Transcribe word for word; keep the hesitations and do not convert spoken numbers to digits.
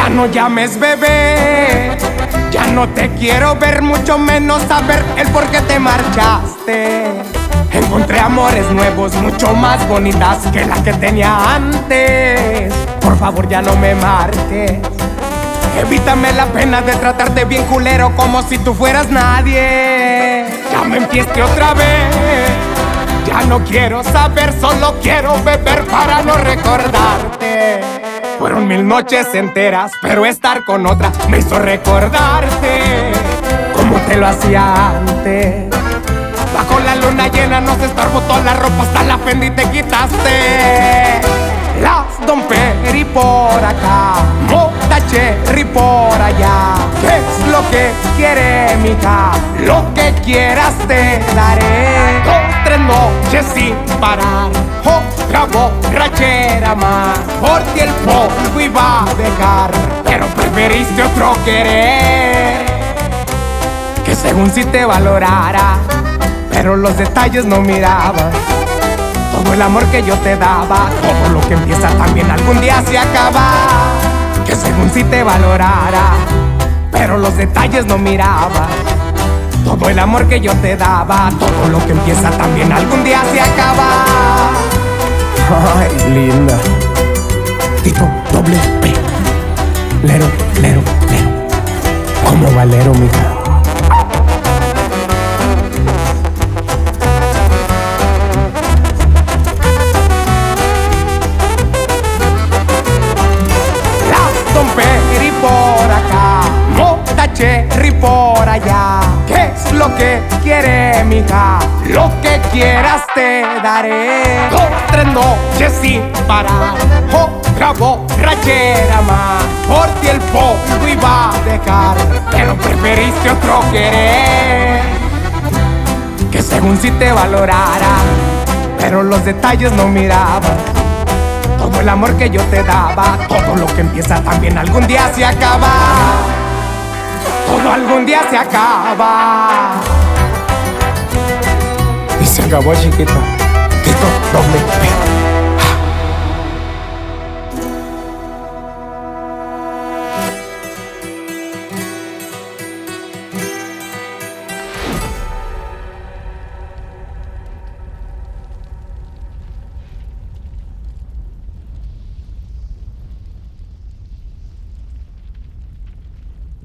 Ya no llames bebé, ya no te quiero ver, mucho menos saber el por qué te marchaste. Encontré amores nuevos, mucho más bonitas que la que tenía antes. Por favor ya no me marques, evítame la pena de tratarte bien culero, como si tú fueras nadie. Ya me empieste otra vez, ya no quiero saber, solo quiero beber para no recordarte. Fueron mil noches enteras, pero estar con otra me hizo recordarte como te lo hacía antes. Bajo la luna llena nos estorbó toda la ropa, hasta la Fendi te quitaste. Las Don Peri por acá, Mota Cherry por allá. ¿Qué es lo que quiere, mija? Lo que quieras te daré. Dos, tres noches sin parar, otra borrachera más. Por ti el polvo iba a dejar, pero preferiste otro querer, que según si te valorara, pero los detalles no miraba. Todo el amor que yo te daba, todo lo que empieza también algún día se acaba. Que según si te valorara, pero los detalles no miraba. Todo el amor que yo te daba, todo lo que empieza también algún día se acaba. Ay, linda. Tito doble P. Lero, lero, lero. ¿Cómo va lero, mija? Don Peri por acá, Mota Cherry por allá. ¿Qué es lo que quiere, mija? Lo que quieras te daré. Dos, tres noches sin parar, otra borrachera más. Por ti el polvo iba a dejar, pero preferiste otro querer, que según si te valorara, pero los detalles no miraba. Todo el amor que yo te daba, todo lo que empieza también algún día se acaba. Todo algún día se acaba. Y se acabó, chiquita. Tito doble P.